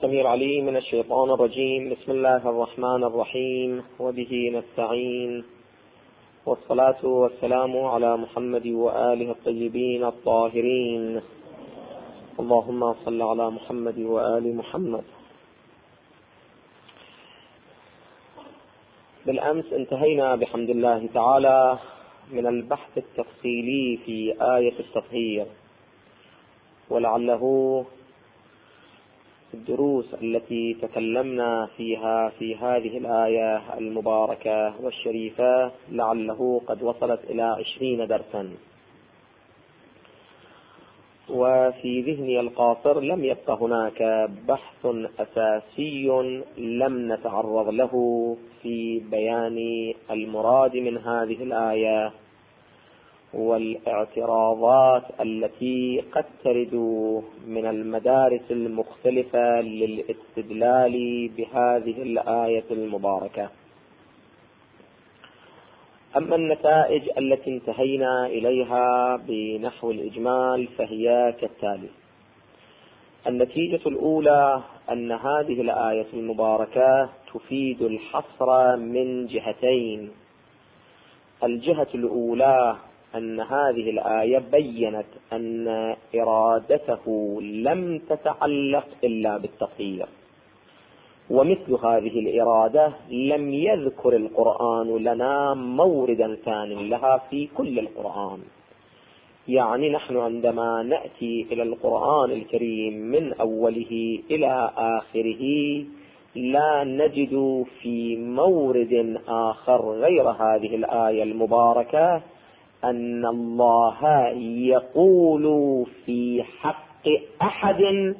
السميع العليم من الشيطان الرجيم. بسم الله الرحمن الرحيم، وبه نستعين، والصلاة والسلام على محمد وآله الطيبين الطاهرين. اللهم صل على محمد وآل محمد. بالأمس انتهينا بحمد الله تعالى من البحث التفصيلي في آية التطهير، ولعله الدروس التي تكلمنا فيها في هذه الآية المباركة والشريفة لعله قد وصلت إلى 20 درسا، وفي ذهني القاصر لم يبق هناك بحث أساسي لم نتعرض له في بيان المراد من هذه الآية والاعتراضات التي قد ترد من المدارس المختلفة للاستدلال بهذه الآية المباركة. أما النتائج التي انتهينا إليها بنحو الإجمال فهي كالتالي: النتيجة الأولى أن هذه الآية المباركة تفيد الحصر من جهتين. الجهة الأولى أن هذه الآية بيّنت أن إرادته لم تتعلق إلا بالتطهير، ومثل هذه الإرادة لم يذكر القرآن لنا موردا ثاني لها في كل القرآن. يعني نحن عندما نأتي إلى القرآن الكريم من أوله إلى آخره لا نجد في مورد آخر غير هذه الآية المباركة أن الله يقول في حق أحد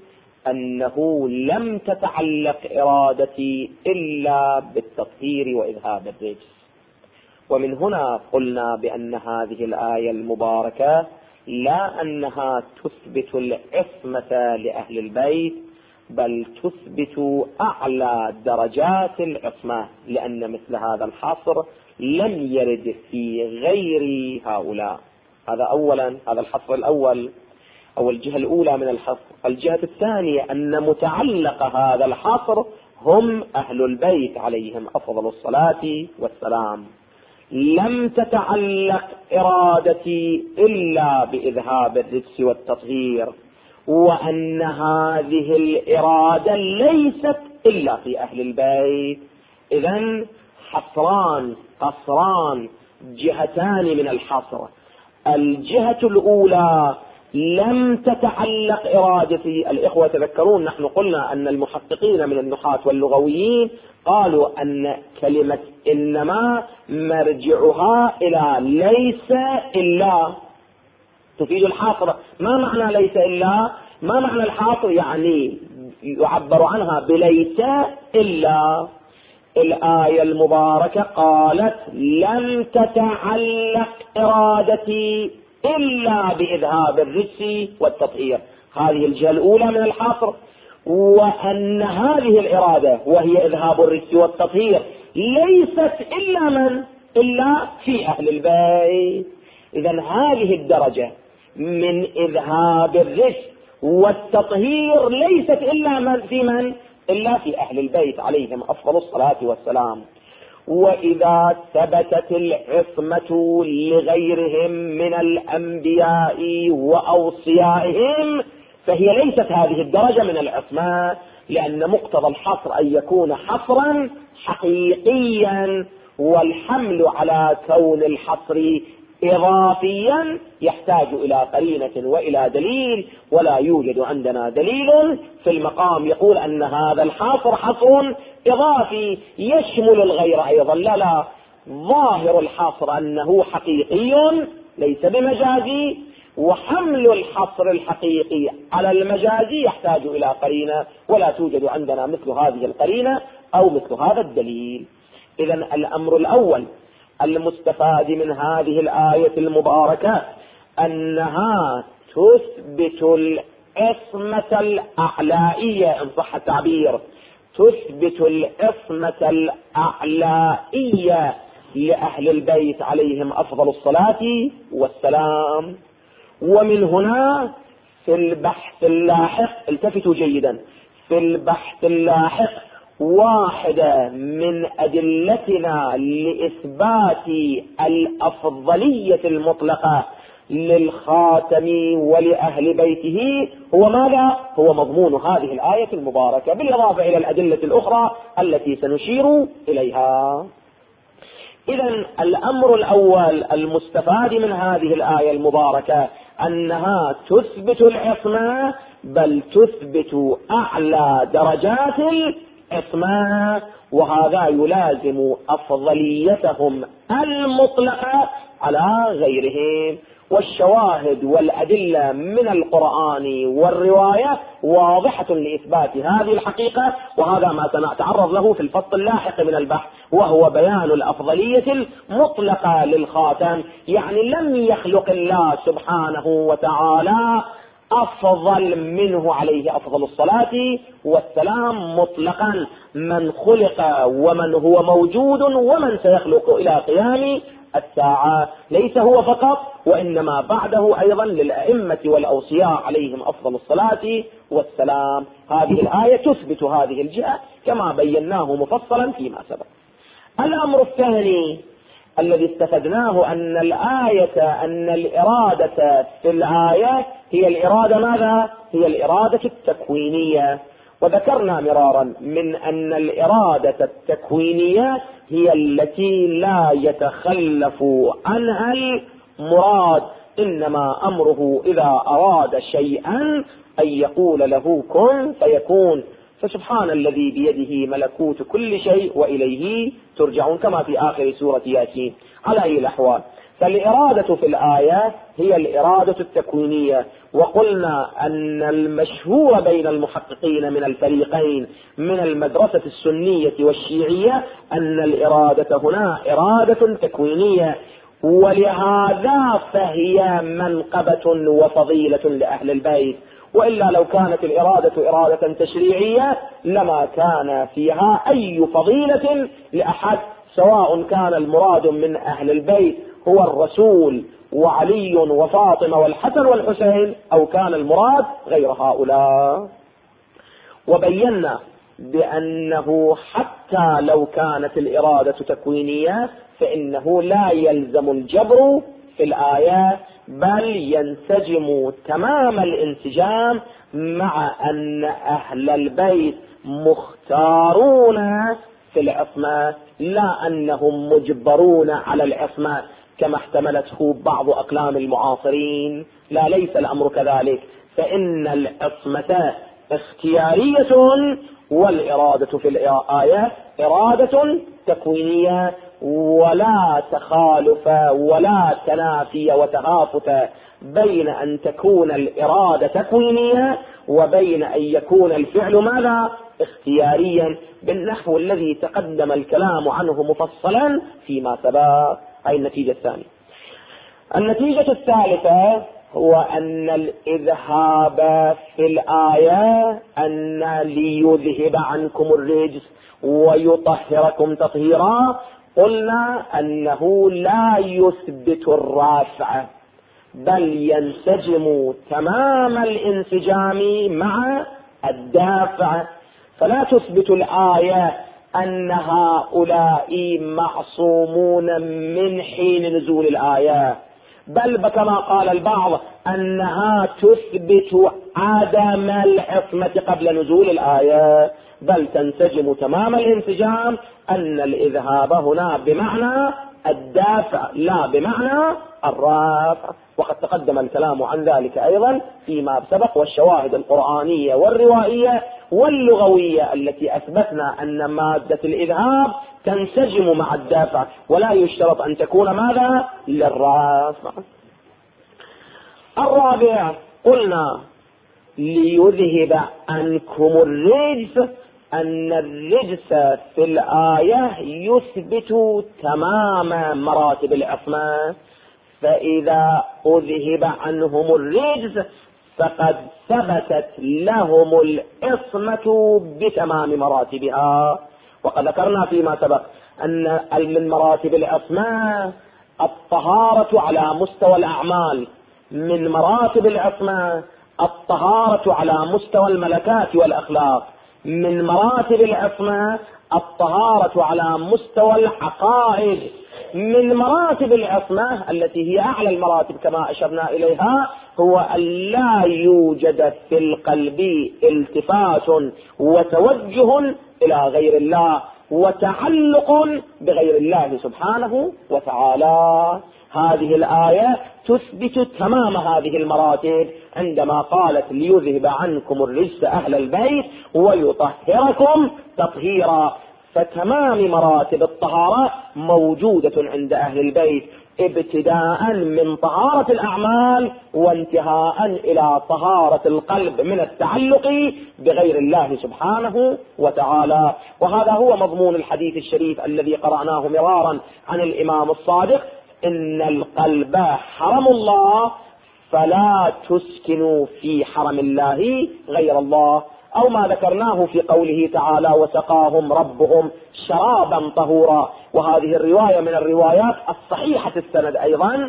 أنه لم تتعلق إرادتي إلا بالتطهير وإذهاب الرجس. ومن هنا قلنا بأن هذه الآية المباركة لا أنها تثبت العصمة لأهل البيت، بل تثبت أعلى درجات العصمة، لأن مثل هذا الحصر لم يرد في غير هؤلاء. هذا أولا، هذا الحصر الأول أو الجهة الأولى من الحصر. الجهة الثانية أن متعلق هذا الحصر هم أهل البيت عليهم أفضل الصلاة والسلام. لم تتعلق إرادتي إلا بإذهاب الرجس والتطهير، وأن هذه الإرادة ليست إلا في أهل البيت. إذن حصران قصران، جهتان من الحصر. الجهة الأولى لم تتعلق إرادتي. الإخوة تذكرون نحن قلنا أن المحققين من النحاة واللغويين قالوا أن كلمة إنما مرجعها إلى ليس إلا، تفيد الحصر. ما معنى ليس إلا؟ ما معنى الحصر؟ يعني يعبر عنها بليس إلا. الآية المباركة قالت لن تتعلق إرادتي إلا بإذهاب الرجس والتطهير. هذه الجهة الأولى من الحصر. وأن هذه الإرادة وهي إذهاب الرجس والتطهير ليست إلا في أهل البيت. إذن هذه الدرجة من إذهاب الرجس والتطهير ليست إلا في أهل البيت عليهم أفضل الصلاة والسلام. وإذا ثبتت العصمة لغيرهم من الأنبياء وأوصيائهم فهي ليست هذه الدرجة من العصمة، لأن مقتضى الحصر أن يكون حصرا حقيقيا، والحمل على كون الحصر إضافيا يحتاج إلى قرينة وإلى دليل، ولا يوجد عندنا دليل في المقام يقول أن هذا الحصر حصر إضافي يشمل الغير أيضا. لا، ظاهر الحصر أنه حقيقي ليس بمجازي، وحمل الحصر الحقيقي على المجازي يحتاج إلى قرينة، ولا توجد عندنا مثل هذه القرينة أو مثل هذا الدليل. إذن الأمر الأول المستفاد من هذه الآية المباركة أنها تثبت العصمة الأعلائية إن صح التعبير، تثبت العصمة الأعلائية لأهل البيت عليهم أفضل الصلاة والسلام. ومن هنا في البحث اللاحق التفتوا جيدا، في البحث اللاحق واحدة من أدلتنا لإثبات الأفضلية المطلقة للخاتم ولأهل بيته هو ماذا؟ هو مضمون هذه الآية المباركة، بالإضافة إلى الأدلة الأخرى التي سنشير إليها. إذن الأمر الأول المستفاد من هذه الآية المباركة أنها تثبت العصمة، بل تثبت أعلى درجات العصمة، وهذا يلازم أفضليتهم المطلقة على غيرهم. والشواهد والأدلة من القرآن والرواية واضحة لإثبات هذه الحقيقة، وهذا ما سنتعرض له في الفصل اللاحق من البحث، وهو بيان الأفضلية المطلقة للخاتم. يعني لم يخلق الله سبحانه وتعالى أفضل منه عليه أفضل الصلاة والسلام مطلقا، من خلق ومن هو موجود ومن سيخلق إلى قيام الساعة، ليس هو فقط وإنما بعده أيضا للأئمة والأوصياء عليهم أفضل الصلاة والسلام. هذه الآية تثبت هذه الجهة كما بيناه مفصلا فيما سبق. الأمر الثاني الذي استفدناه أن الإرادة في الآية هي الإرادة ماذا؟ هي الإرادة التكوينية. وذكرنا مرارا من أن الإرادة التكوينية هي التي لا يتخلف عنها المراد، إنما أمره إذا أراد شيئا أن يقول له كن فيكون. فسبحان الذي بيده ملكوت كل شيء وإليه ترجعون، كما في آخر سورة ياسين. على أي الأحوال فالإرادة في الآية هي الإرادة التكوينية. وقلنا أن المشهور بين المحققين من الفريقين من المدرسة السنية والشيعية أن الإرادة هنا إرادة تكوينية، ولهذا فهي منقبة وفضيلة لأهل البيت. وإلا لو كانت الإرادة إرادة تشريعية لما كان فيها أي فضيلة لأحد، سواء كان المراد من أهل البيت هو الرسول وعلي وفاطمة والحسن والحسين، أو كان المراد غير هؤلاء. وبينا بأنه حتى لو كانت الإرادة تكوينية فإنه لا يلزم الجبر في الآية، بل ينسجم تمام الانسجام مع أن أهل البيت مختارون في العصمة، لا أنهم مجبرون على العصمة كما احتملته بعض أقلام المعاصرين. لا، ليس الأمر كذلك، فإن العصمة اختيارية، والإرادة في الآية إرادة تكوينية، ولا تخالف ولا تنافي وتهافت بين أن تكون الإرادة تكوينية وبين أن يكون الفعل ماذا؟ اختياريا، بالنحو الذي تقدم الكلام عنه مفصلا فيما سبق. هذه النتيجة الثانية. النتيجة الثالثة هو أن الإذهاب في الآية أن ليذهب عنكم الرجس ويطهركم تطهيرا، قلنا أنه لا يثبت الرافع، بل ينسجم تمام الانسجام مع الدافع. فلا تثبت الآية أن هؤلاء معصومون من حين نزول الآية، بل كما قال البعض أنها تثبت عدم العصمة قبل نزول الآية، بل تنسجم تمام الانسجام أن الإذهاب هنا بمعنى الدافع لا بمعنى الرافع. وقد تقدم الكلام عن ذلك أيضا فيما سبق، والشواهد القرآنية والروائية واللغوية التي أثبتنا أن مادة الإذهاب تنسجم مع الدافع، ولا يشترط أن تكون ماذا؟ للرافع. الرابع قلنا ليذهب عنكم الرجس، أن الرجس في الآية يثبت تمام مراتب العصمة، فإذا أذهب عنهم الرجس فقد ثبتت لهم العصمة بتمام مراتبها. وقد ذكرنا فيما سبق أن من مراتب العصمة الطهارة على مستوى الأعمال، من مراتب العصمة الطهارة على مستوى الملكات والأخلاق، من مراتب العصمة الطهارة على مستوى العقائد. من مراتب العصمة التي هي أعلى المراتب كما أشرنا إليها هو أن لا يوجد في القلب التفات وتوجه إلى غير الله وتعلق بغير الله سبحانه وتعالى. هذه الآية تثبت تمام هذه المراتب عندما قالت ليذهب عنكم الرجس أهل البيت ويطهركم تطهيرا. فتمام مراتب الطهارة موجودة عند أهل البيت، ابتداء من طهارة الأعمال وانتهاء إلى طهارة القلب من التعلق بغير الله سبحانه وتعالى. وهذا هو مضمون الحديث الشريف الذي قرأناه مرارا عن الإمام الصادق: إن القلب حرم الله فلا تسكنوا في حرم الله غير الله. أو ما ذكرناه في قوله تعالى: وسقاهم ربهم شرابا طهورا. وهذه الرواية من الروايات الصحيحة السند أيضا: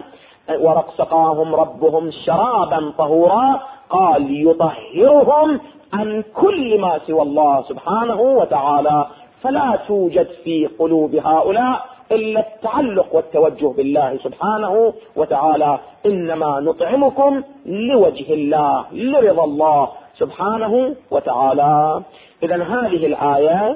وسقاهم ربهم شرابا طهورا، قال يطهرهم عن كل ما سوى الله سبحانه وتعالى. فلا توجد في قلوب هؤلاء إلا التعلق والتوجه بالله سبحانه وتعالى. إنما نطعمكم لوجه الله لرضا الله سبحانه وتعالى. إذن هذه الآية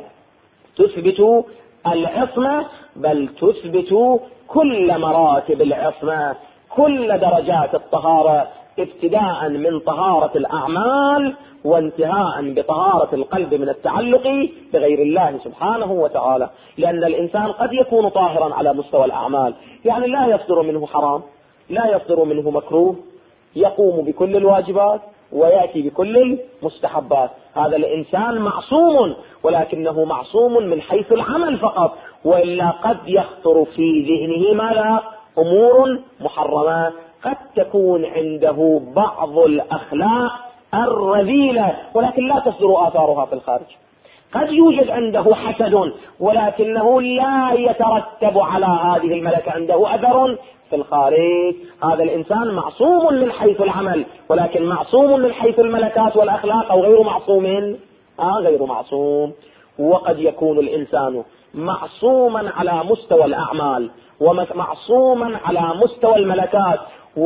تثبت العصمة، بل تثبت كل مراتب العصمة، كل درجات الطهارة، ابتداء من طهارة الأعمال وانتهاء بطهارة القلب من التعلق بغير الله سبحانه وتعالى. لأن الإنسان قد يكون طاهرا على مستوى الأعمال، يعني لا يصدر منه حرام، لا يصدر منه مكروه، يقوم بكل الواجبات ويأتي بكل المستحبات. هذا الإنسان معصوم، ولكنه معصوم من حيث العمل فقط، وإلا قد يخطر في ذهنه ماذا؟ أمور محرمة، قد تكون عنده بعض الأخلاق الرذيلة ولكن لا تصدر آثارها في الخارج. قد يوجد عنده حسد ولكنه لا يترتب على هذه الملكة عنده أثر في الخارج. هذا الإنسان معصوم من حيث العمل، ولكن معصوم من حيث الملكات والأخلاق، أو غير معصوم؟ غير معصوم. وقد يكون الإنسان معصوما على مستوى الأعمال ومعصوما على مستوى الملكات،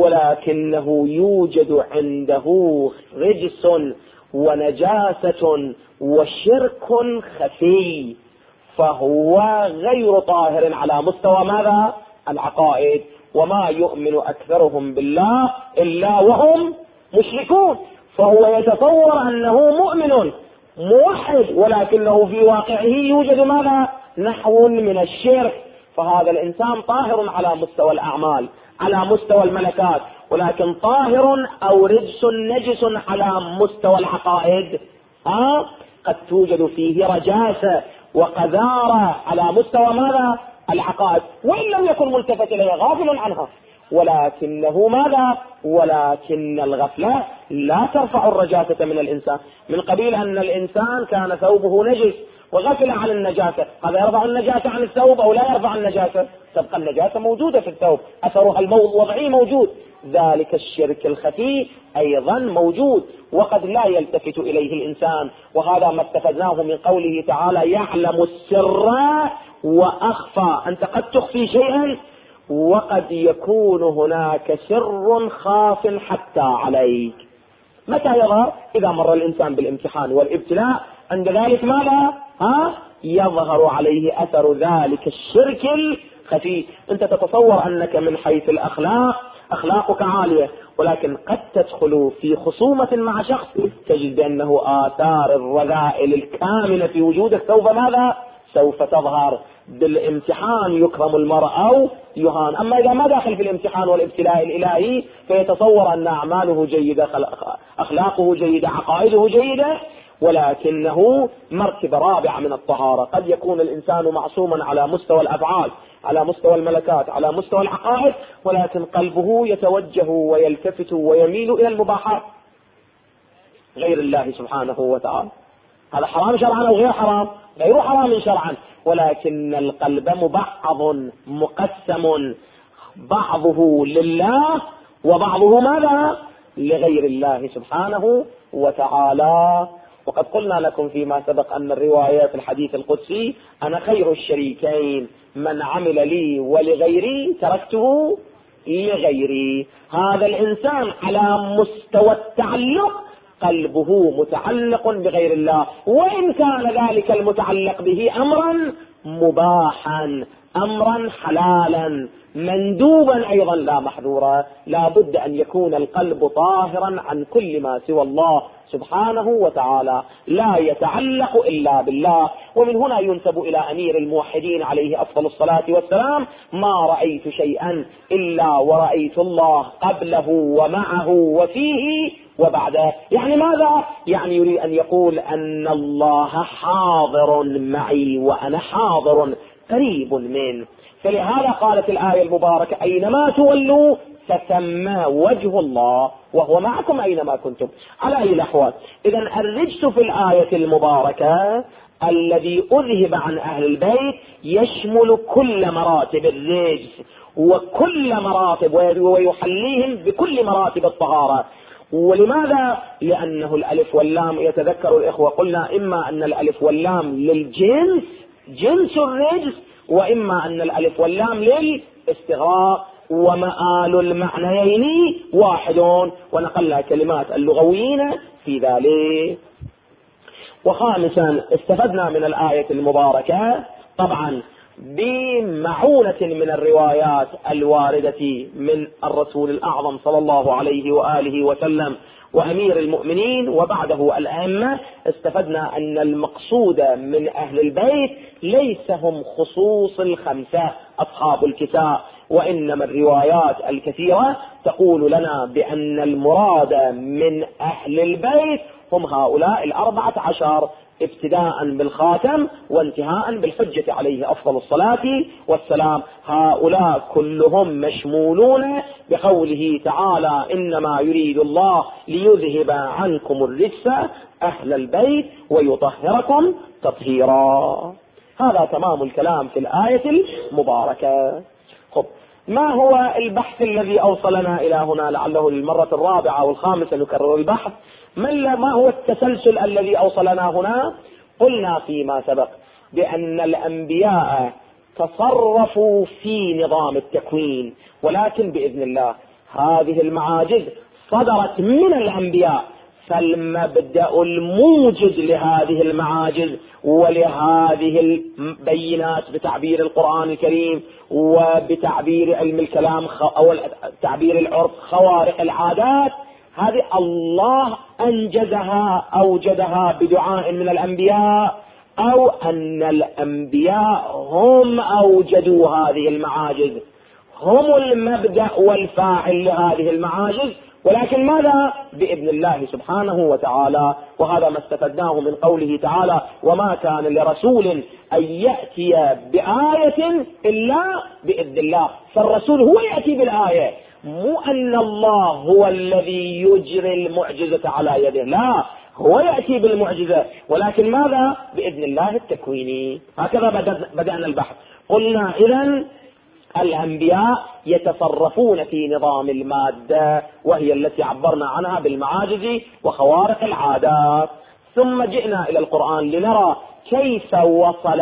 ولكنه يوجد عنده رجس ونجاسة وشرك خفي، فهو غير طاهر على مستوى ماذا؟ العقائد. وما يؤمن أكثرهم بالله إلا وهم مشركون، فهو يتصور أنه مؤمن موحد، ولكنه في واقعه يوجد ماذا؟ نحو من الشرك. فهذا الإنسان طاهر على مستوى الأعمال، على مستوى الملكات، ولكن طاهر أو رجس نجس على مستوى العقائد. قد توجد فيه رجاسة وقذارة على مستوى ماذا؟ العقائد، وإن لم يكن ملتفت إليها غافل عنها، ولكنه ماذا؟ ولكن الغفلة لا ترفع الرجاسة من الإنسان. من قبيل أن الإنسان كان ثوبه نجس وغفل عن النجاسة، هذا يرفع النجاسة عن الثوب أو لا يرفع النجاسة؟ تبقى النجاسة موجودة في الثوب، أثرها الوضعي موجود. ذلك الشرك الخفي أيضا موجود وقد لا يلتفت إليه الإنسان. وهذا ما استفدناه من قوله تعالى: يعلم السر وأخفى. أنت قد تخفي شيئا وقد يكون هناك سر خاف حتى عليك. متى يظهر؟ إذا مر الإنسان بالامتحان والابتلاء، عند ذلك ماذا؟ يظهر عليه أثر ذلك الشرك الخفي. أنت تتصور أنك من حيث الأخلاق أخلاقك عالية، ولكن قد تدخل في خصومة مع شخص تجد أنه آثار الرذائل الكامنة في وجودك سوف ماذا؟ سوف تظهر. بالامتحان يكرم المرء أو يهان. أما إذا ما داخل في الامتحان والابتلاء الإلهي فيتصور أن أعماله جيدة، أخلاقه جيدة، عقائده جيدة، ولكنه مرتبة رابعة من الطهارة. قد يكون الإنسان معصوما على مستوى الأفعال، على مستوى الملكات، على مستوى العقائد، ولكن قلبه يتوجه ويلتفت ويميل إلى المباحات غير الله سبحانه وتعالى. هذا حرام شرعا أو غير حرام؟ غير حرام شرعا، ولكن القلب مبعض مقسم، بعضه لله وبعضه ماذا؟ لغير الله سبحانه وتعالى. وقد قلنا لكم فيما سبق أن الروايات الحديث القدسي: أنا خير الشريكين، من عمل لي ولغيري تركته لغيري. هذا الإنسان على مستوى التعلق قلبه متعلق بغير الله، وإن كان ذلك المتعلق به أمرا مباحا، أمرا حلالا، مندوبا أيضا لا محظورا. لا بد أن يكون القلب طاهرا عن كل ما سوى الله سبحانه وتعالى، لا يتعلق إلا بالله. ومن هنا ينسب إلى أمير الموحدين عليه أفضل الصلاة والسلام: ما رأيت شيئا إلا ورأيت الله قبله ومعه وفيه وبعده. يعني ماذا؟ يعني يريد أن يقول أن الله حاضر معي وأنا حاضر قريب منه. فلهذا قالت الآية المباركة: أينما تولوا فثم وجه الله وهو معكم أينما كنتم. على أي الأحوال، إذن الرجس في الآية المباركة الذي أذهب عن أهل البيت يشمل كل مراتب الرجس وكل مراتب، ويحليهم بكل مراتب الطهارة. ولماذا؟ لأنه الألف واللام، يتذكر الإخوة قلنا إما أن الألف واللام للجنس، جنس الرجس، وإما أن الألف واللام للاستغراق، ومآل المعنيين واحد، ونقلنا كلمات اللغويين في ذلك. وخامسا، استفدنا من الآية المباركة طبعا بمعونة من الروايات الواردة من الرسول الأعظم صلى الله عليه وآله وسلم وأمير المؤمنين وبعده الأئمة، استفدنا أن المقصود من أهل البيت ليس هم خصوص الخمسة أصحاب الكتاب، وإنما الروايات الكثيرة تقول لنا بأن المراد من أهل البيت هم هؤلاء 14، ابتداء بالخاتم وانتهاء بالحجة عليه أفضل الصلاة والسلام. هؤلاء كلهم مشمولون بقوله تعالى: إنما يريد الله ليذهب عنكم الرجس أهل البيت ويطهركم تطهيرا. هذا تمام الكلام في الآية المباركة. خب، ما هو البحث الذي أوصلنا إلى هنا؟ لعله للمرة الرابعة والخامسة نكرر البحث. ما هو التسلسل الذي أوصلنا هنا؟ قلنا فيما سبق بأن الأنبياء تصرفوا في نظام التكوين، ولكن بإذن الله هذه المعاجز صدرت من الأنبياء، فالمبدأ الموجد لهذه المعاجز ولهذه البينات بتعبير القرآن الكريم وبتعبير علم الكلام أو تعبير العرف خوارق العادات، هذه الله أنجزها أوجدها بدعاء من الأنبياء، أو أن الأنبياء هم أوجدوا هذه المعاجز، هم المبدأ والفاعل لهذه المعاجز، ولكن ماذا؟ بإذن الله سبحانه وتعالى. وهذا ما استفدناه من قوله تعالى: وما كان لرسول أن يأتي بآية إلا بإذن الله. فالرسول هو يأتي بالآية، مو أن الله هو الذي يجري المعجزة على يده، لا، هو يأتي بالمعجزة، ولكن ماذا؟ بإذن الله التكويني. هكذا بدأنا البحث. قلنا إذن الأنبياء يتصرفون في نظام المادة، وهي التي عبرنا عنها بالمعاجز وخوارق العادات. ثم جئنا إلى القرآن لنرى كيف وصل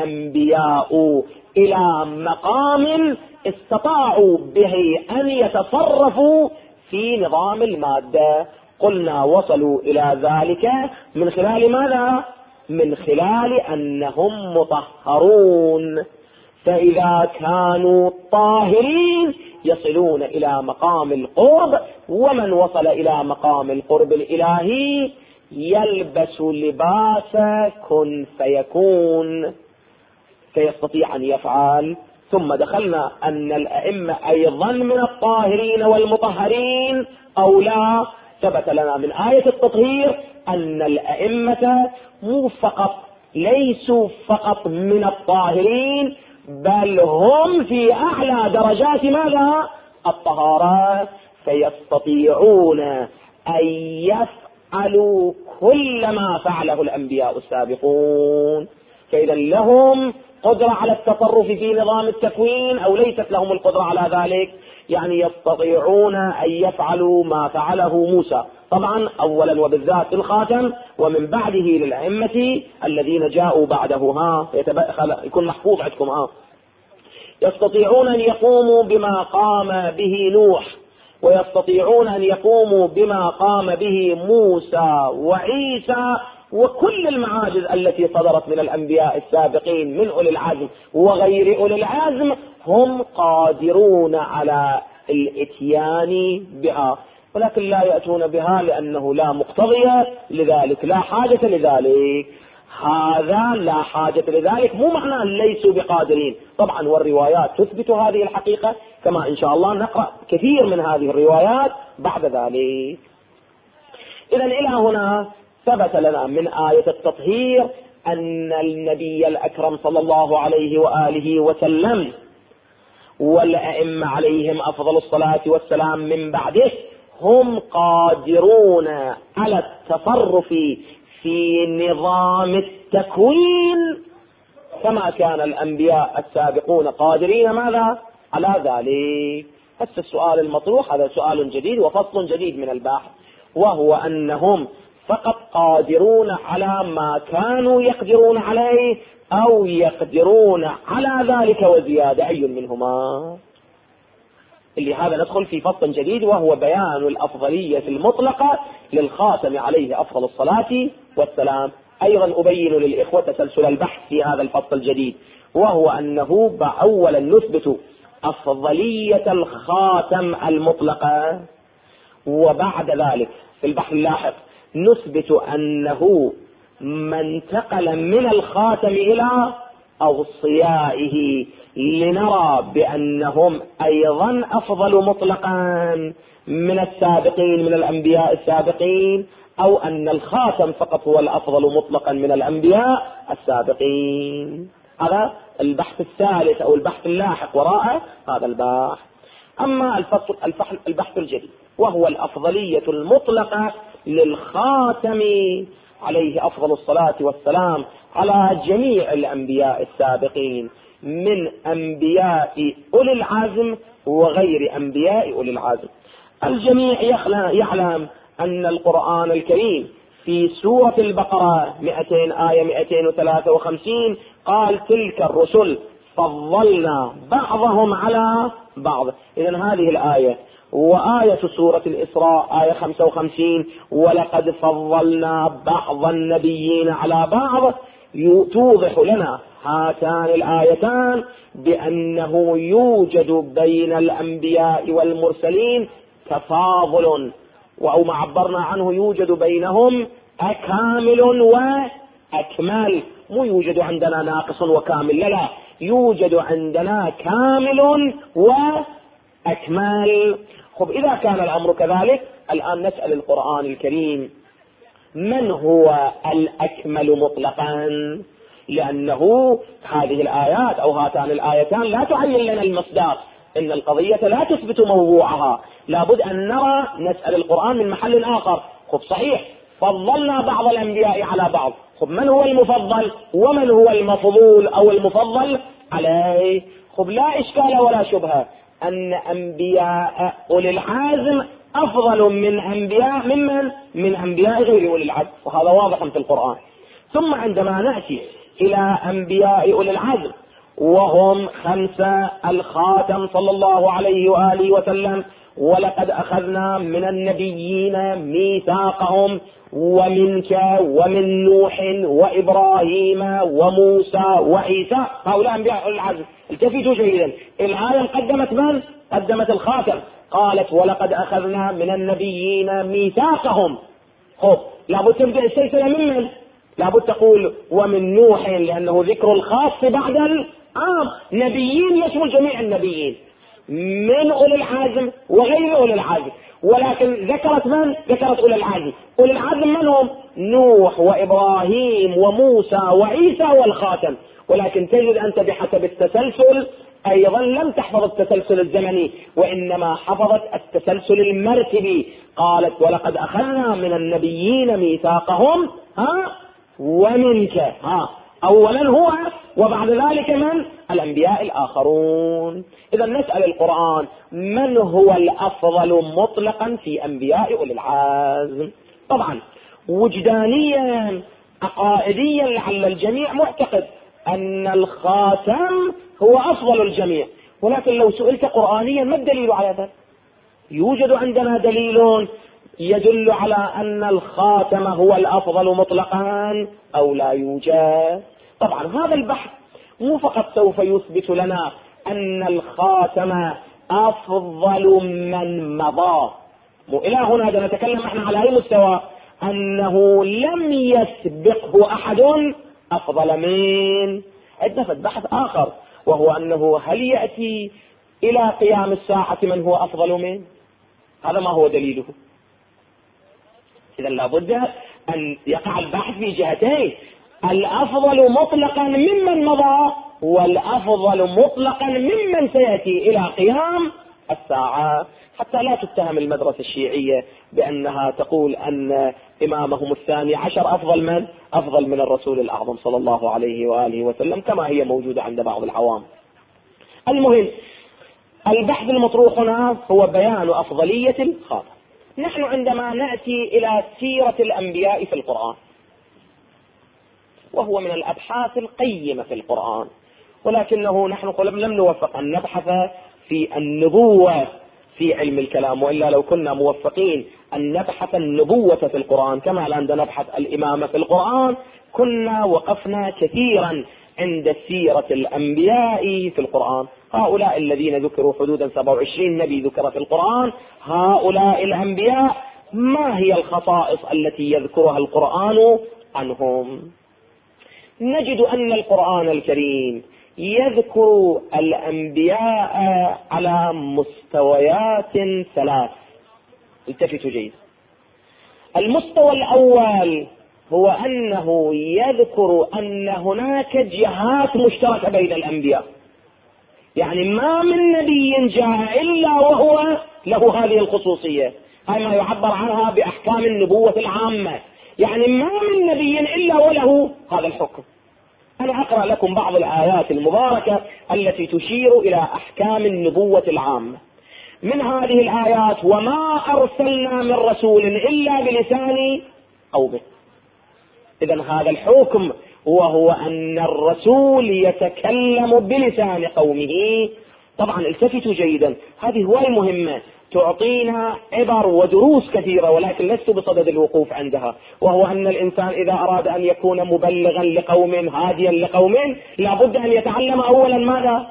الأنبياء إلى مقام استطاعوا به أن يتصرفوا في نظام المادة. قلنا وصلوا إلى ذلك من خلال ماذا؟ من خلال أنهم مطهرون، فإذا كانوا طاهرين يصلون إلى مقام القرب، ومن وصل إلى مقام القرب الإلهي يلبس لباس كن فيكون فيستطيع أن يفعل. ثم دخلنا أن الأئمة أيضا من الطاهرين والمطهرين أو لا. ثبت لنا من آية التطهير أن الأئمة ليسوا فقط من الطاهرين، بل هم في أعلى درجات ماذا؟ الطهارة، فيستطيعون أن يفعلوا كل ما فعله الأنبياء السابقون. فإذا لهم قدرة على التصرف في نظام التكوين أو ليست لهم القدرة على ذلك؟ يعني يستطيعون أن يفعلوا ما فعله موسى، طبعا أولا وبالذات الخاتم، ومن بعده للأئمة الذين جاءوا بعده. يكون محفوظ عندكم. يستطيعون أن يقوموا بما قام به نوح، ويستطيعون أن يقوموا بما قام به موسى وعيسى وكل المعاجز التي صدرت من الأنبياء السابقين من أولي العزم وغير أولي العزم، هم قادرون على الاتيان بها، ولكن لا يأتون بها لأنه لا مقتضي لذلك، لا حاجة لذلك. هذا لا حاجة لذلك مو معناه ليسوا بقادرين، طبعا والروايات تثبت هذه الحقيقة، كما إن شاء الله نقرأ كثير من هذه الروايات بعد ذلك. إذن إلى هنا ثبت لنا من آية التطهير أن النبي الأكرم صلى الله عليه وآله وسلم والأئمة عليهم أفضل الصلاة والسلام من بعده هم قادرون على التصرف في نظام التكوين كما كان الأنبياء السابقون قادرين ماذا على ذلك. بس السؤال المطروح هذا سؤال جديد وفصل جديد من البحث، وهو أنهم فقط قادرون على ما كانوا يقدرون عليه أو يقدرون على ذلك وزيادة، أي منهما؟ اللي هذا ندخل في فصل جديد، وهو بيان الأفضلية المطلقة للخاتم عليه أفضل الصلاة والسلام. أيضا أبين للإخوة تسلسل البحث في هذا الفصل الجديد، وهو أنه أولا نثبت أفضلية الخاتم المطلقة، وبعد ذلك في البحث اللاحق نثبت أنه ما انتقل من الخاتم إلى أوصيائه، لنرى بأنهم أيضا أفضل مطلقا من السابقين من الأنبياء السابقين، أو أن الخاتم فقط هو الأفضل مطلقا من الأنبياء السابقين. هذا البحث الثالث أو البحث اللاحق وراء هذا البحث. أما البحث الجديد وهو الأفضلية المطلقة للخاتم عليه أفضل الصلاة والسلام على جميع الأنبياء السابقين من أنبياء أولي العزم وغير أنبياء أولي العزم. الجميع يعلم أن القرآن الكريم في سورة البقرة 200 آية 253 قال تلك الرسل فضلنا بعضهم على بعض. إذن هذه الآية وآية سورة الإسراء آية 55 ولقد فضلنا بعض النبيين على بعض، توضح لنا هاتان الآيتان بأنه يوجد بين الأنبياء والمرسلين تفاضل، أو ما عبرنا عنه يوجد بينهم أكامل وأكمال، مو يوجد عندنا ناقص وكامل، لا يوجد عندنا كامل وأكمال. خب إذا كان الأمر كذلك الآن نسأل القرآن الكريم من هو الأكمل مطلقا، لأنه هذه الآيات أو هاتان الآيتان لا تعين لنا المصداق، إن القضية لا تثبت موضوعها، لابد أن نرى نسأل القرآن من محل آخر. خب صحيح فضلنا بعض الأنبياء على بعض، خب من هو المفضل ومن هو المفضول أو المفضل عليه؟ خب لا إشكال ولا شبهة أن أنبياء أولي العزم أفضل من أنبياء من أنبياء غير أولي العزم، وهذا واضح في القرآن. ثم عندما نأتي إلى أنبياء أولي العزم وهم 5 الخاتم صلى الله عليه وآله وسلم، ولقد أخذنا من النبيين ميثاقهم ومنك ومن نوح وإبراهيم وموسى وعيسى، هؤلاء أنبياء أولي العزم. التفتوا جيدا، الآية قدمت من؟ قدمت الخاتم، قالت ولقد أخذنا من النبيين ميثاقهم. خب لابد تبدأ السلسلة من؟ لابد تقول ومن نوح، لأنه ذكر الخاص بعد العام، نبيين يشمل جميع النبيين من أولي العزم وغير أولي العزم، ولكن ذكرت من؟ ذكرت أولي العزم. أولي العزم من هم؟ نوح وإبراهيم وموسى وعيسى والخاتم. ولكن تجد أنت بحسب التسلسل أيضا لم تحفظ التسلسل الزمني، وإنما حفظت التسلسل المرتبي. قالت ولقد أخذنا من النبيين ميثاقهم ومنك اولا هو وبعد ذلك من؟ الانبياء الاخرون. اذا نسأل القرآن من هو الافضل مطلقا في انبياء اولي العزم؟ طبعا وجدانيا عقائديا لعل الجميع معتقد ان الخاتم هو افضل الجميع، ولكن لو سئلت قرآنيا ما الدليل على ذلك؟ يوجد عندنا دليل يدل على ان الخاتم هو الافضل مطلقا او لا يوجد؟ طبعا هذا البحث مو فقط سوف يثبت لنا ان الخاتم افضل من مضى، والى هنا نتكلم احنا على اي مستوى؟ انه لم يسبقه احد افضل من. عندنا بحث اخر وهو انه هل يأتي الى قيام الساعة من هو افضل منه؟ هذا ما هو دليله. اذا لابد ان يقع البحث في جهتين، الافضل مطلقا ممن مضى والافضل مطلقا ممن سيأتي الى قيام الساعة، حتى لا تتهم المدرسة الشيعية بانها تقول ان امامهم الثاني عشر افضل من الرسول الاعظم صلى الله عليه وآله وسلم كما هي موجودة عند بعض العوام. المهم البحث المطروح هنا هو بيان افضلية الخاتم. نحن عندما نأتي الى سيرة الانبياء في القرآن، وهو من الابحاث القيمة في القرآن، ولكنه نحن لم نوفق ان نبحث في النبوة في علم الكلام، وإلا لو كنا موفقين أن نبحث النبوة في القرآن كما الآن نبحث الإمامة في القرآن كنا وقفنا كثيرا عند سيرة الأنبياء في القرآن. هؤلاء الذين ذكروا حدودا 27 نبي ذكر في القرآن، هؤلاء الأنبياء ما هي الخصائص التي يذكرها القرآن عنهم؟ نجد أن القرآن الكريم يذكر الأنبياء على مستويات ثلاث. التفتوا جيد. المستوى الأول هو أنه يذكر أن هناك جهات مشتركة بين الأنبياء، يعني ما من نبي جاء إلا وهو له هذه الخصوصية، هاي ما يعبر عنها بأحكام النبوة العامة، يعني ما من نبي إلا وله هذا الحكم. أنا أقرأ لكم بعض الآيات المباركة التي تشير إلى أحكام النبوة العامة. من هذه الآيات: وما أرسلنا من رسول إلا بلسان قومه. إذن هذا الحكم وهو أن الرسول يتكلم بلسان قومه. طبعا التفتوا جيدا، هذه هو المهمة، تعطينا عبر ودروس كثيرة، ولكن لست بصدد الوقوف عندها، وهو أن الإنسان إذا أراد أن يكون مبلغا لقوم هاديا لقوم لابد أن يتعلم أولا ماذا؟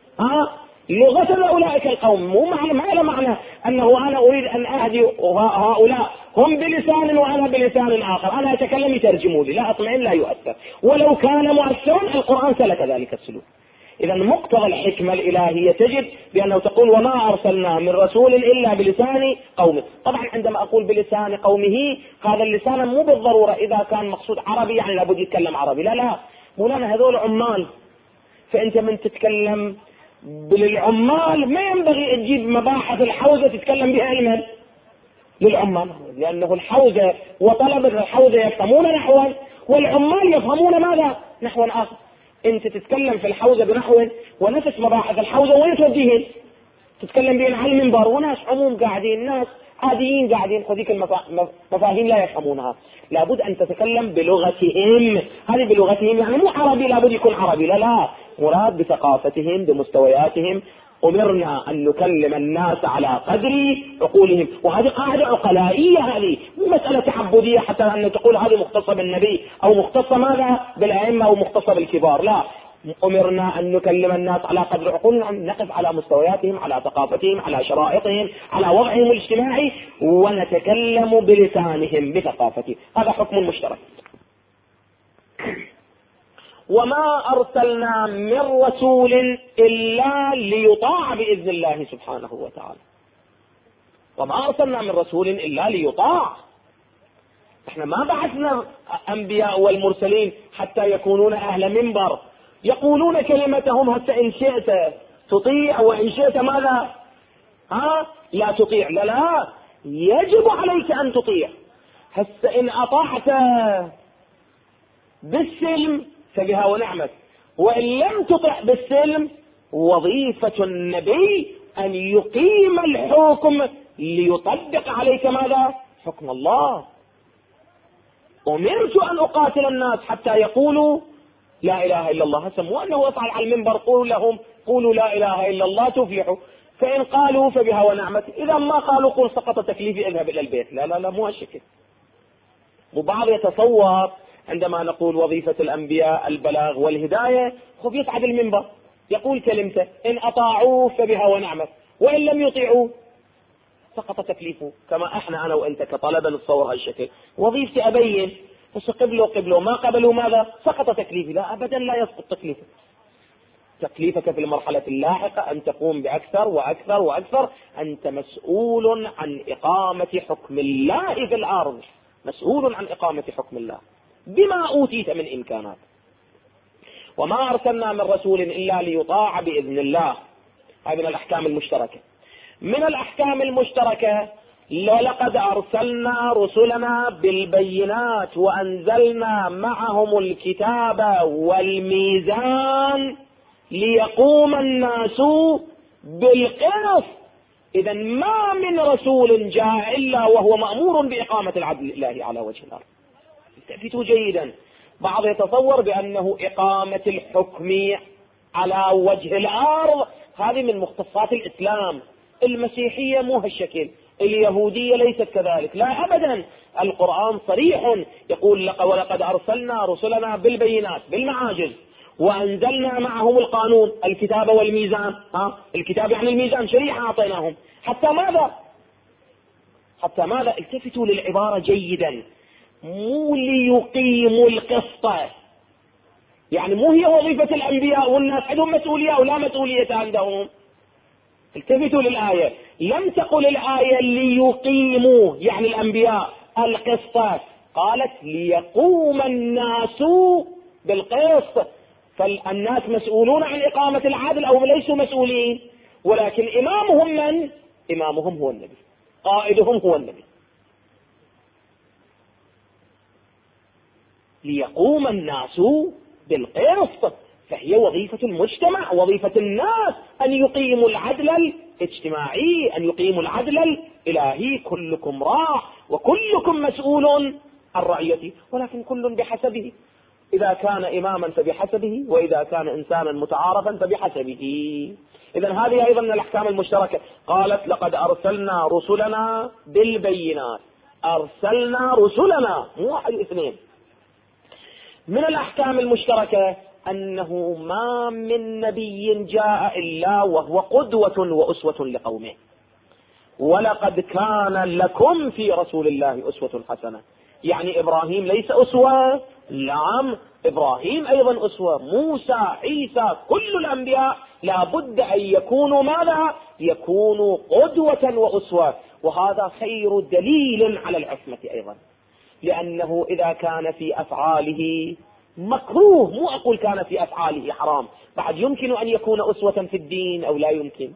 لغة أولئك القوم. مو معنى أنه أنا أريد أن أهدي هؤلاء هم بلسان وأنا بلسان آخر، أنا أتكلم يترجموا لي، لا أطمئن لا يؤثر، ولو كان مؤثرا القرآن سلك ذلك السلوك. إذا مقتضى الحكمة الإلهية تجد بأنه تقول وما أرسلنا من رسول إلا بلسان قومه. طبعا عندما أقول بلسان قومه، هذا اللسان مو بالضرورة إذا كان مقصود عربي يعني لابد يتكلم عربي، لا مولانا هذول عمال، فأنت من تتكلم بالعمال ما ينبغي تجيب مباحث الحوزة تتكلم بها لمن؟ للعمال، لأنه الحوزة وطلبة الحوزة يفهمون نحوا والعمال يفهمون ماذا؟ نحوا آخر. انت تتكلم في الحوزة بنحو ونفس مباحث الحوزة وين توديهن؟ تتكلم بين على المنبر وناس عموم قاعدين، ناس عاديين قاعدين، هذيك المفاهيم لا يفهمونها، لابد ان تتكلم بلغتهم. هذه بلغتهم يعني مو عربي لابد يكون عربي، لا مراد بثقافتهم بمستوياتهم. أمرنا أن نكلم الناس على قدر عقولهم، وهذه قاعدة عقلائية، هذه مو مسألة تعبدية حتى أن تقول هذه مختصة بالنبي أو مختصة ماذا بالأئمة أو مختصة بالكبار، لا، أمرنا أن نكلم الناس على قدر عقولهم، نقف على مستوياتهم على ثقافتهم على شرائطهم على وضعهم الاجتماعي ونتكلم بلسانهم بثقافتهم. هذا حكم مشترك. وما أرسلنا من رسول إلا ليطاع بإذن الله سبحانه وتعالى. وما أرسلنا من رسول إلا ليطاع. احنا ما بعثنا أنبياء والمرسلين حتى يكونون أهل منبر يقولون كلمتهم هسه إن شئت تطيع وإن شئت ماذا؟ لا تطيع. لا يجب عليك أن تطيع. هسه إن أطعت بالسلم فبها ونعمت، وإن لم تطع بالسلم وظيفة النبي أن يقيم الحكم ليطبق عليك ماذا؟ حكم الله. أمرت أن أقاتل الناس حتى يقولوا لا إله إلا الله، سموا أنه يفعل على المنبر قول لهم قولوا لا إله إلا الله تفلحوا، فإن قالوا فبها ونعمت، إذا ما قالوا قل سقط تكليفي اذهب إلى البيت. لا لا لا، مو هالشكل. وبعض يتصور عندما نقول وظيفة الأنبياء البلاغ والهداية، خب يصعد المنبر يقول كلمته إن أطاعوه فبها ونعمت، وإن لم يطيعوا سقط تكليفه. كما احنا أنا وأنت كطلبة نتصور هالشكل، وظيفتي أبين، بس قبلوا ما قبلوا ماذا؟ سقط تكليفي. لا أبدا، لا يسقط تكليفك. تكليفك في المرحلة اللاحقة أن تقوم بأكثر وأكثر وأكثر. أنت مسؤول عن إقامة حكم الله في الأرض، مسؤول عن إقامة حكم الله بما أوتيت من إمكانات. وما أرسلنا من رسول إلا ليطاع بإذن الله. هذه من الأحكام المشتركة. من الأحكام المشتركة ولقد أرسلنا رسلنا بالبينات وأنزلنا معهم الكتاب والميزان ليقوم الناس بالقسط. إذا ما من رسول جاء إلا وهو مأمور بإقامة العدل الله على وجه الأرض. التفتوا جيدا، بعض يتصور بأنه إقامة الحكم على وجه الأرض هذه من مختصات الإسلام. المسيحية مو هالشكل، اليهودية ليست كذلك، لا أبدا. القرآن صريح يقول ولقد أرسلنا رسلنا بالبينات بالمعاجز وأنزلنا معهم القانون الكتاب والميزان. الكتاب يعني الميزان، شريعة أعطيناهم حتى ماذا؟ حتى ماذا؟ التفتوا للعبارة جيدا، مو ليقيموا القسط. يعني مو هي وظيفة الأنبياء والناس عندهم مسؤولية ولا مسؤولية عندهم. التفتوا للآية، لم تقل الآية ليقيموا يعني الأنبياء القسط، قالت ليقوم الناس بالقسط. فالناس مسؤولون عن إقامة العدل أو ليسوا مسؤولين، ولكن إمامهم من؟ إمامهم هو النبي، قائدهم هو النبي. ليقوم الناس بالقسط، فهي وظيفة المجتمع، وظيفة الناس أن يقيموا العدل الاجتماعي، أن يقيموا العدل الإلهي. كلكم راع وكلكم مسؤول عن رعيته، ولكن كل بحسبه. إذا كان إماما فبحسبه، وإذا كان إنسانا متعارفا فبحسبه. إذن هذه أيضا من الأحكام المشتركة. قالت لقد أرسلنا رسلنا بالبينات. أرسلنا رسلنا، مو واحد اثنين. من الأحكام المشتركة أنه ما من نبي جاء إلا وهو قدوة وأسوة لقومه. ولقد كان لكم في رسول الله أسوة حسنة. يعني إبراهيم ليس أسوة؟ نعم، إبراهيم أيضا أسوة، موسى، عيسى، كل الأنبياء لا بد أن يكونوا ماذا؟ يكونوا قدوة وأسوة. وهذا خير دليل على العصمة أيضا، لأنه إذا كان في أفعاله مكروه، مو أقول كان في أفعاله حرام، بعد يمكن أن يكون أسوة في الدين أو لا يمكن.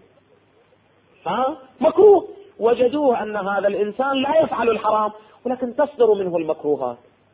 مكروه، وجدوه أن هذا الإنسان لا يفعل الحرام ولكن تصدر منه المكروهات،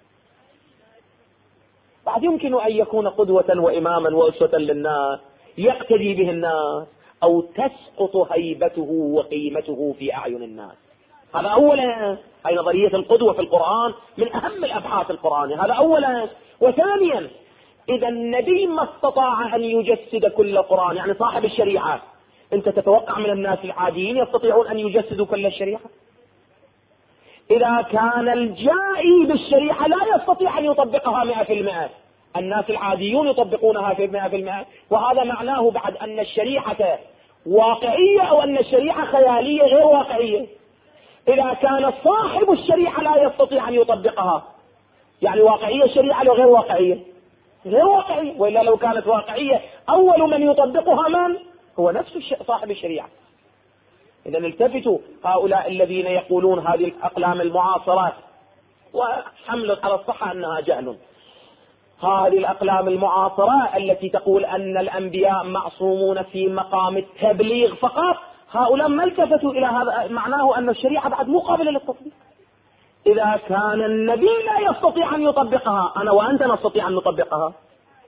بعد يمكن أن يكون قدوة وإماما وأسوة للناس يقتدي به الناس، أو تسقط هيبته وقيمته في أعين الناس. هذا أولا، هي نظرية القدوة في القرآن من أهم الأبحاث القرآنية، هذا أولا. وثانيا، إذا النبي ما استطاع أن يجسد كل القرآن، يعني صاحب الشريعة، أنت تتوقع من الناس العاديين يستطيعون أن يجسدوا كل الشريعة؟ إذا كان الجائي بالشريعة لا يستطيع أن يطبقها 100%، الناس العاديون يطبقونها في 100%، وهذا معناه بعد أن الشريعة واقعية أو أن الشريعة خيالية غير واقعية. إذا كان صاحب الشريعة لا يستطيع أن يطبقها، يعني واقعية الشريعة لو غير واقعية، غير واقعية. وإلا لو كانت واقعية أول من يطبقها من؟ هو نفس صاحب الشريعة. إذا التفتوا، هؤلاء الذين يقولون هذه الأقلام المعاصرات، وحمل على الصحة أنها جهل، هذه الأقلام المعاصرة التي تقول أن الأنبياء معصومون في مقام التبليغ فقط، هؤلاء ما التفتوا إلى هذا، معناه أن الشريعة بعد مو قابلة للتطبيق. إذا كان النبي لا يستطيع أن يطبقها، أنا وأنت نستطيع أن نطبقها.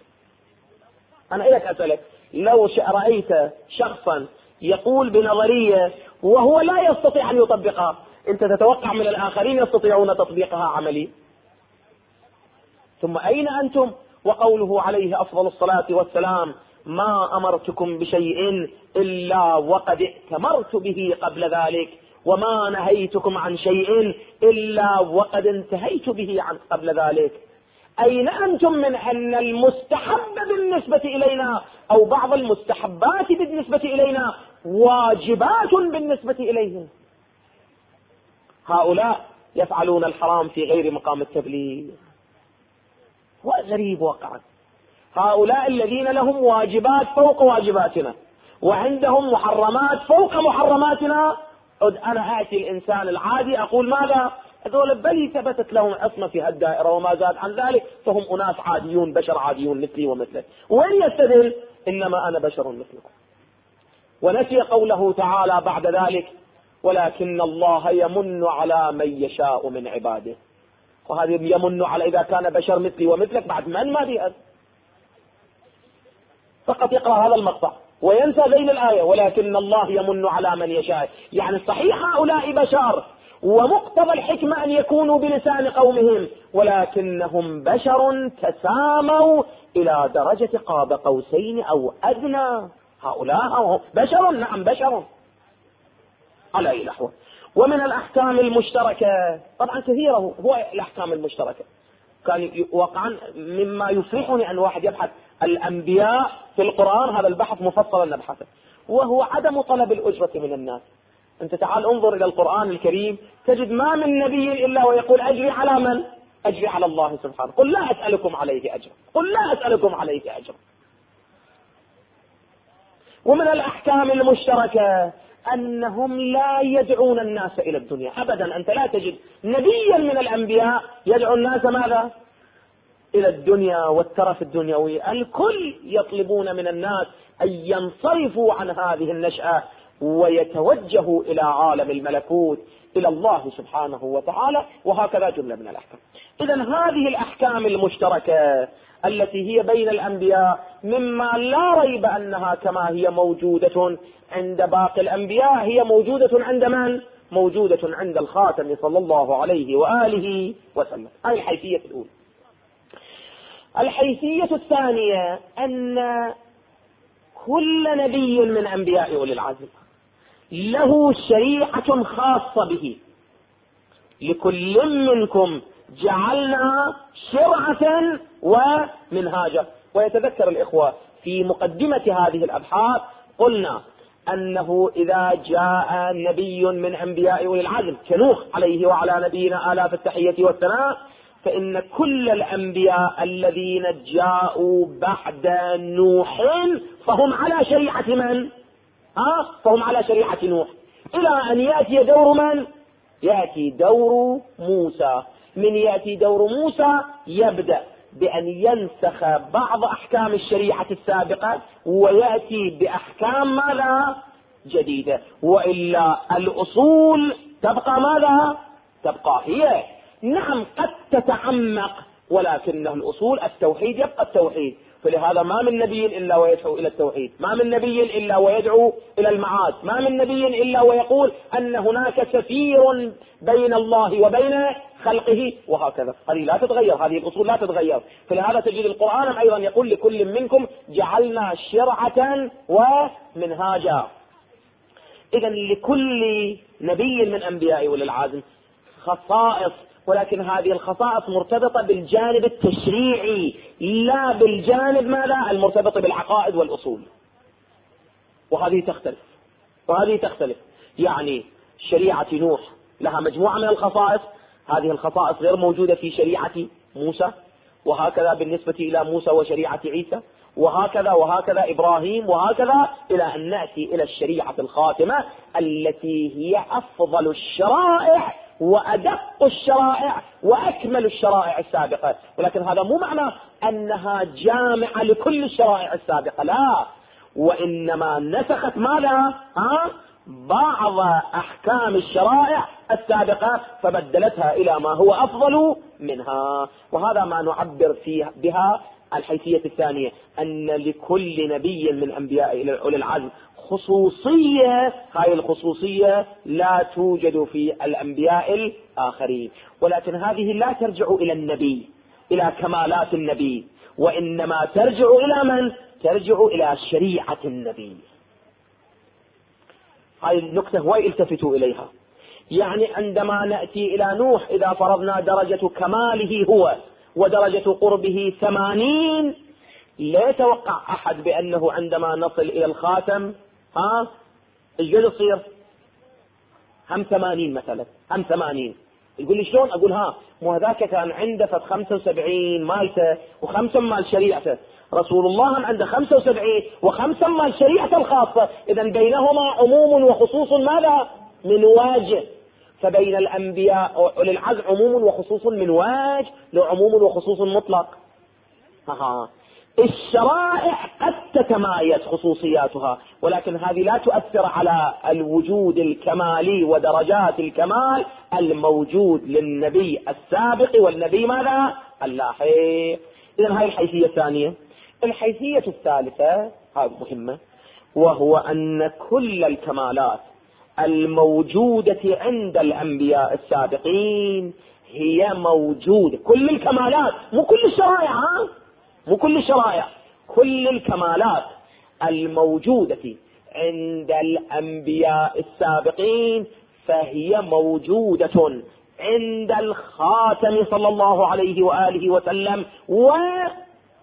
أنا إليك أسألك، لو رأيت شخصا يقول بنظرية وهو لا يستطيع أن يطبقها، أنت تتوقع من الآخرين يستطيعون تطبيقها عملي؟ ثم أين أنتم وقوله عليه أفضل الصلاة والسلام: ما أمرتكم بشيء إلا وقد ائتمرت به قبل ذلك، وما نهيتكم عن شيء إلا وقد انتهيت به عن قبل ذلك. أين أنتم من أن المستحب بالنسبة إلينا أو بعض المستحبات بالنسبة إلينا واجبات بالنسبة إليهم؟ هؤلاء يفعلون الحرام في غير مقام التبليغ. وغريب واقعا، هؤلاء الذين لهم واجبات فوق واجباتنا وعندهم محرمات فوق محرماتنا، أنا آتي الإنسان العادي أقول ماذا؟ هذول بل ثبتت لهم عصمة في هالدائرة وما زاد عن ذلك، فهم أناس عاديون، بشر عاديون مثلي ومثلك. وين يستدل؟ إنما أنا بشر مثلكم. ونسي قوله تعالى بعد ذلك: ولكن الله يمن على من يشاء من عباده. وهذا يمن على إذا كان بشر مثلي ومثلك، بعد من ما بيأذ؟ فقط يقرأ هذا المقطع وينسى بين الآية: ولكن الله يمن على من يشاء. يعني صحيح هؤلاء بشر، ومقتضى الحكمة أن يكونوا بلسان قومهم، ولكنهم بشر تساموا إلى درجة قاب قوسين أو أدنى. هؤلاء بشر، نعم بشر على أي نحو. ومن الأحكام المشتركة طبعا كثيرة، هو الأحكام المشتركة كان واقعا مما يفرحني أن واحد يبحث الأنبياء في القرآن، هذا البحث مفصلا نبحثه، وهو عدم طلب الأجرة من الناس. أنت تعال انظر إلى القرآن الكريم تجد ما من نبي إلا ويقول أجري على من؟ أجري على الله سبحانه. قل لا أسألكم عليه أجر، قل لا أسألكم عليه أجر. ومن الأحكام المشتركة أنهم لا يدعون الناس إلى الدنيا أبدا. أنت لا تجد نبيا من الأنبياء يدعو الناس ماذا؟ إلى الدنيا والترف الدنيوي. الكل يطلبون من الناس أن ينصرفوا عن هذه النشأة ويتوجهوا إلى عالم الملكوت، إلى الله سبحانه وتعالى. وهكذا جملة من الأحكام. إذن هذه الأحكام المشتركة التي هي بين الأنبياء مما لا ريب أنها كما هي موجودة عند باقي الأنبياء هي موجودة عند من؟ موجودة عند الخاتم صلى الله عليه وآله وسلم. هذه الحيثية الأولى. الحيثية الثانية أن كل نبي من أنبياء أولي العزم له شريعة خاصة به. لكل منكم جعلنا شرعة ومنهاجا. ويتذكر الإخوة في مقدمة هذه الأبحاث قلنا أنه إذا جاء نبي من أنبياء أولي العزم كنوح عليه وعلى نبينا آلاف التحية والثناء، فإن كل الأنبياء الذين جاءوا بعد نوح فهم على شريعة من؟ فهم على شريعة نوح، إلى أن يأتي دور من؟ يأتي دور موسى. من يأتي دور موسى يبدأ بأن ينسخ بعض أحكام الشريعة السابقة ويأتي بأحكام ماذا؟ جديدة. وإلا الأصول تبقى ماذا؟ تبقى هي. نعم قد تتعمق، ولكنه الأصول التوحيد يبقى التوحيد. فلهذا ما من نبي إلا ويدعو إلى التوحيد، ما من نبي إلا ويدعو إلى المعاد، ما من نبي إلا ويقول أن هناك سفير بين الله وبين خلقه، وهكذا. هذه لا تتغير، هذه الأصول لا تتغير. فلهذا تجد القرآن أيضا يقول لكل منكم جعلنا شرعة ومنهاجا. إذن لكل نبي من أنبياء أولي العزم خصائص، ولكن هذه الخصائص مرتبطة بالجانب التشريعي لا بالجانب ماذا؟ المرتبط بالعقائد والأصول. وهذه تختلف. يعني شريعة نوح لها مجموعة من الخصائص، هذه الخصائص غير موجودة في شريعة موسى، وهكذا بالنسبة إلى موسى وشريعة عيسى، وهكذا إبراهيم، وهكذا إلى أن نأتي إلى الشريعة الخاتمة التي هي أفضل الشرائع وأدق الشرائع وأكمل الشرائع السابقة. ولكن هذا مو معنى أنها جامعة لكل الشرائع السابقة، لا، وإنما نسخت ماذا؟ بعض أحكام الشرائع السابقة فبدلتها إلى ما هو أفضل منها. وهذا ما نعبر بها الحيثية الثانية أن لكل نبي من أنبياء أولي العزم خصوصية، هاي الخصوصية لا توجد في الأنبياء الآخرين، ولكن هذه لا ترجع إلى النبي، إلى كمالات النبي، وإنما ترجع إلى من؟ ترجع إلى شريعة النبي. هاي النقطة هو التفتوا إليها. يعني عندما نأتي إلى نوح إذا فرضنا درجة كماله هو ودرجة قربه 80، لا يتوقع أحد بأنه عندما نصل إلى الخاتم ايش قد يصير؟ هم 80 مثلا، هم 80. يقول لي شلون؟ أقول مو هذاك كان عنده 75 مالته و5 مال شريعته، رسول الله عنده 75 و5 مال شريعته الخاصة، إذا بينهما عموم وخصوص ماذا؟ من وجه. فبين الأنبياء أولي العزم عموم وخصوص من وجه، لو عموم وخصوص مطلق. الشرائع قد تتمايز خصوصياتها، ولكن هذه لا تؤثر على الوجود الكمالي ودرجات الكمال الموجود للنبي السابق والنبي ماذا؟ اللاحق. إذن هذه الحيثية الثانية. الحيثية الثالثة هذه مهمة، وهو أن كل الكمالات الموجودة عند الأنبياء السابقين هي موجودة، كل الكمالات، مو كل الشرائع، مو كل الشرائع، كل الكمالات الموجودة عند الأنبياء السابقين فهي موجودة عند الخاتم صلى الله عليه وآله وسلم وزيادة.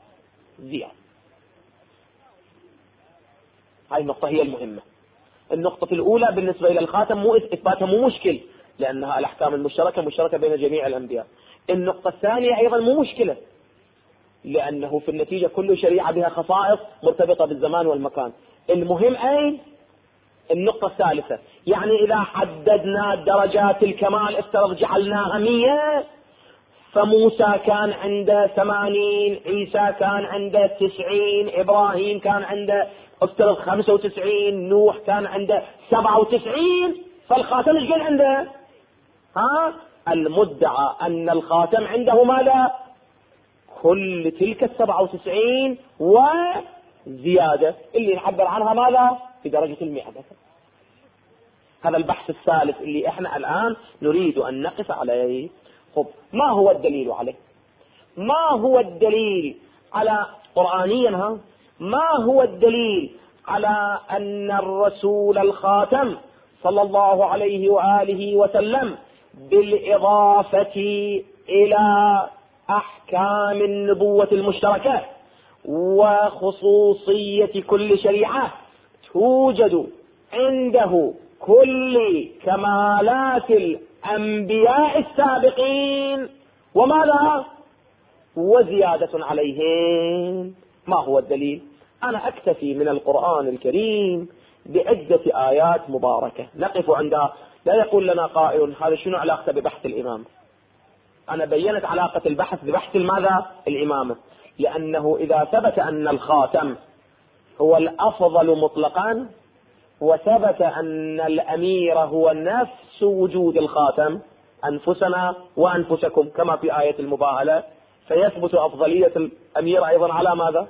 هاي النقطة هي المهمة. النقطة الأولى بالنسبة إلى الخاتم مو إثباتها مو مشكل، لأنها الأحكام المشتركة مشتركة بين جميع الأنبياء. النقطة الثانية أيضا مو مشكلة، لأنه في النتيجة كل شريعة بها خصائص مرتبطة بالزمان والمكان. المهم أين؟ النقطة الثالثة. يعني إذا حددنا درجات الكمال افترض جعلناها 100، فموسى كان عنده 80، عيسى كان عنده 90، إبراهيم كان عنده افترض 95، نوح كان عنده 97، فالخاتم ايش قال عنده؟ المدعى أن الخاتم عنده ماذا؟ كل تلك 97 وزيادة، اللي نعبر عنها ماذا؟ في درجة 100. هذا البحث الثالث اللي احنا الآن نريد أن نقف عليه. خب، ما هو الدليل عليه؟ ما هو الدليل على قرآنيا ما هو الدليل على أن الرسول الخاتم صلى الله عليه وآله وسلم بالإضافة إلى أحكام النبوة المشتركة وخصوصية كل شريعة توجد عنده كل كمالات الأنبياء السابقين وماذا؟ وزيادة عليهم؟ ما هو الدليل؟ أنا أكتفي من القرآن الكريم بعدة آيات مباركة نقف عندها. لا يقول لنا قائل هذا شنو علاقته ببحث الإمامة؟ أنا بيّنت علاقة البحث ببحث ماذا؟ الإمامة. لأنه إذا ثبت أن الخاتم هو الأفضل مطلقا، وثبت أن الأمير هو نفس وجود الخاتم، أنفسنا وأنفسكم كما في آية المباهلة، فيثبت أفضلية الأمير أيضا على ماذا؟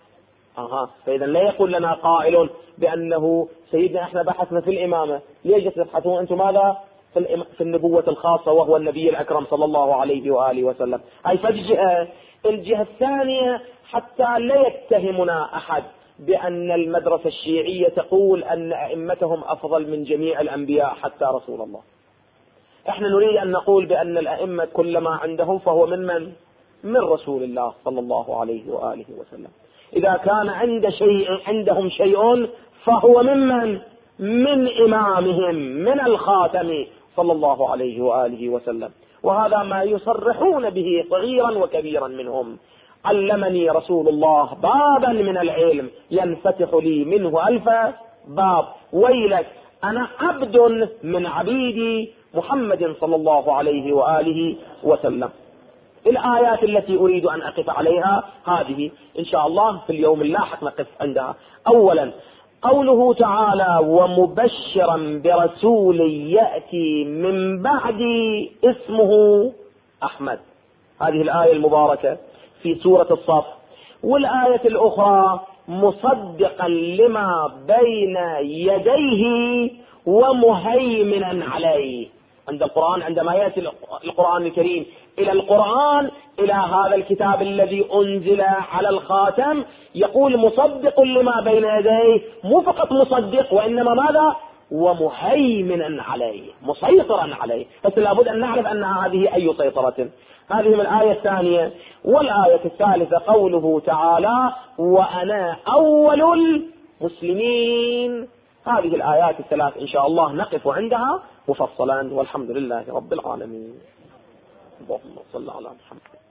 فإذا لا يقول لنا قائل بأنه سيدنا احنا بحثنا في الإمامة، ليش تبحثون أنتم ماذا؟ في النبوة الخاصة وهو النبي الأكرم صلى الله عليه وآله وسلم. أي فالجهة الجهة الثانية حتى لا يتهمنا أحد بأن المدرسة الشيعية تقول أن أئمتهم أفضل من جميع الأنبياء حتى رسول الله. احنا نريد أن نقول بأن الأئمة كل ما عندهم فهو من رسول الله صلى الله عليه وآله وسلم. إذا كان عندهم شيء فهو من إمامهم، من الخاتم صلى الله عليه وآله وسلم. وهذا ما يصرحون به صغيرا وكبيرا منهم. علمني رسول الله بابا من العلم ينفتح لي منه 1000 باب، ويلك أنا عبد من عبيدي محمد صلى الله عليه وآله وسلم. الآيات التي أريد أن أقف عليها هذه إن شاء الله في اليوم اللاحق نقف عندها. أولا قوله تعالى ومبشرا برسول يأتي من بعد اسمه أحمد. هذه الآية المباركة في سورة الصف. والآية الأخرى مصدقا لما بين يديه ومهيمنا عليه. عند القرآن، عندما يأتي القرآن الكريم إلى القرآن، إلى هذا الكتاب الذي أنزل على الخاتم، يقول مصدق لما بين يديه، مو فقط مصدق وإنما ماذا؟ ومهيمنا عليه، مسيطرا عليه. بس لابد أن نعرف أن هذه أي سيطرة. هذه من الآية الثانية. والآية الثالثة قوله تعالى وأنا أول المسلمين. هذه الآيات الثلاث إن شاء الله نقف عندها مفصلا، والحمد لله رب العالمين. اللهم صل على محمد.